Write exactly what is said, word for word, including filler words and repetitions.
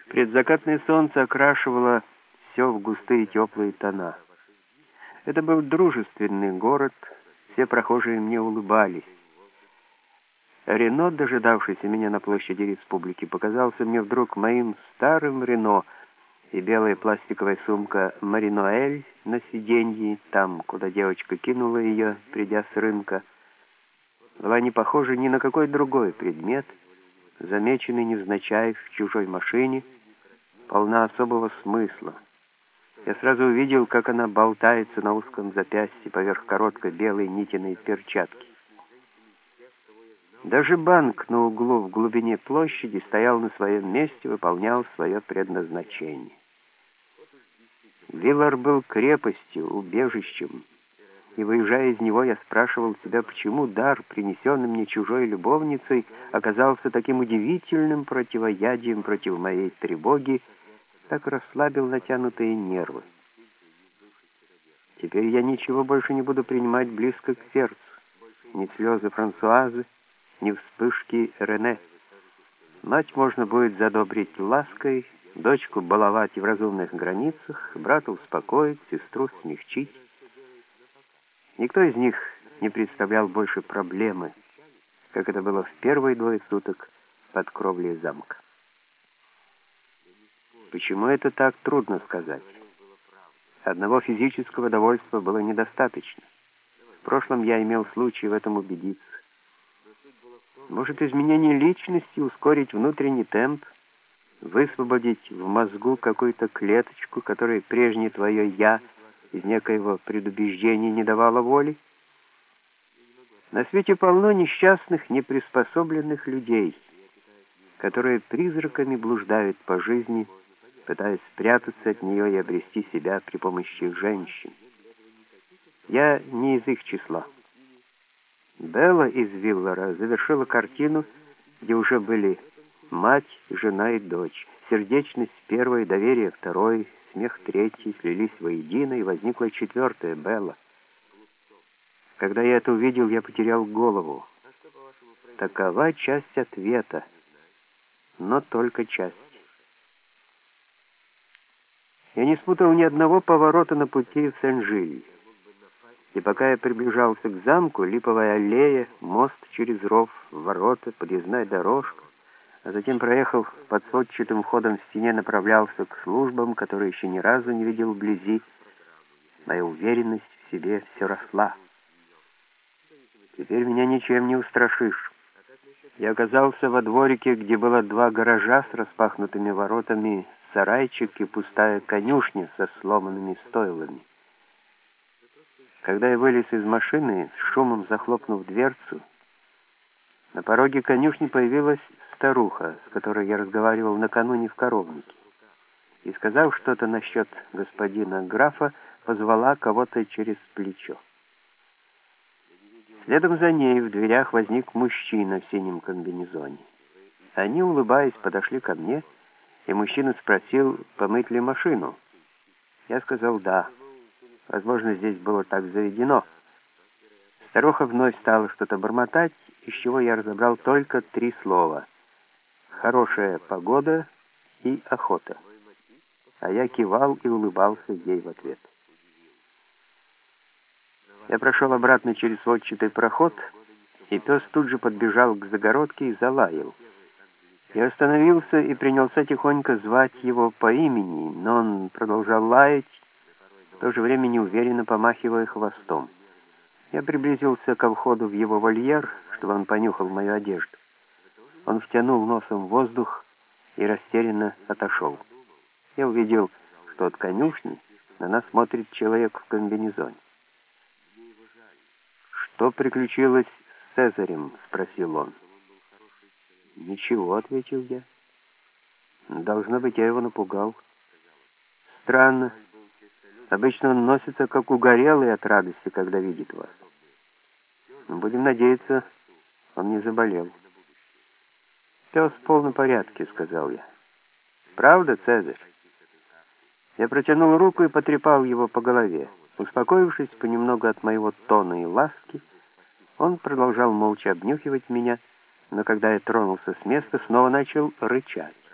Предзакатное солнце окрашивало все в густые теплые тона. Это был дружественный город, все прохожие мне улыбались. Рено, дожидавшийся меня на площади Республики, показался мне вдруг моим старым Рено, и белая пластиковая сумка «Маринуэль» на сиденье, там, куда девочка кинула ее, придя с рынка, была не похожа ни на какой другой предмет, замеченный невзначай в чужой машине, полна особого смысла. Я сразу увидел, как она болтается на узком запястье поверх короткой белой нитиной перчатки. Даже банк на углу в глубине площади стоял на своем месте, выполнял свое предназначение. Виллар был крепостью, убежищем, и, выезжая из него, я спрашивал себя, почему дар, принесенный мне чужой любовницей, оказался таким удивительным противоядием против моей тревоги, так расслабил натянутые нервы. Теперь я ничего больше не буду принимать близко к сердцу, ни слезы Франсуазы, ни вспышки Рене. Мать можно будет задобрить лаской, дочку баловать в разумных границах, брата успокоить, сестру смягчить. Никто из них не представлял больше проблемы, как это было в первые двое суток под кровлей замка. Почему это так, трудно сказать. Одного физического довольства было недостаточно. В прошлом я имел случай в этом убедиться. Может, изменение личности ускорить внутренний темп, высвободить в мозгу какую-то клеточку, которой прежнее твое «я» из некоего предубеждения не давало воли? На свете полно несчастных, неприспособленных людей, которые призраками блуждают по жизни, пытаясь спрятаться от нее и обрести себя при помощи женщин. Я не из их числа. Белла из Виллара завершила картину, где уже были мать, жена и дочь. Сердечность первой, доверие второй, смех третий слились воедино, и возникла четвертая, Белла. Когда я это увидел, я потерял голову. Такова часть ответа, но только часть. Я не спутал ни одного поворота на пути в Сен-Жиль. И пока я приближался к замку, липовая аллея, мост через ров, ворота, подъездная дорожка, а затем, проехав под сводчатым входом в стене, направлялся к службам, которые еще ни разу не видел вблизи, моя уверенность в себе все росла. Теперь меня ничем не устрашишь. Я оказался во дворике, где было два гаража с распахнутыми воротами, сарайчик и пустая конюшня со сломанными стойлами. Когда я вылез из машины, с шумом захлопнув дверцу, на пороге конюшни появилась старуха, с которой я разговаривал накануне в коровнике, и, сказав что-то насчет господина графа, позвала кого-то через плечо. Следом за ней в дверях возник мужчина в синем комбинезоне. Они, улыбаясь, подошли ко мне, и мужчина спросил, помыть ли машину. Я сказал «да». Возможно, здесь было так заведено. Старуха вновь стала что-то бормотать, из чего я разобрал только три слова: «хорошая погода» и «охота». А я кивал и улыбался ей в ответ. Я прошел обратно через сводчатый проход, и пес тут же подбежал к загородке и залаял. Я остановился и принялся тихонько звать его по имени, но он продолжал лаять, в то же время неуверенно помахивая хвостом. Я приблизился ко входу в его вольер, чтобы он понюхал мою одежду. Он втянул носом воздух и растерянно отошел. Я увидел, что от конюшни на нас смотрит человек в комбинезоне. «Что приключилось с Цезарем?» — спросил он. «Ничего», — ответил я. «Должно быть, я его напугал». «Странно. Обычно он носится, как угорелый от радости, когда видит вас. Но будем надеяться, он не заболел». «Пес в полном порядке», — сказал я. «Правда, Цезарь?» Я протянул руку и потрепал его по голове. Успокоившись понемногу от моего тона и ласки, он продолжал молча обнюхивать меня, но когда я тронулся с места, снова начал рычать.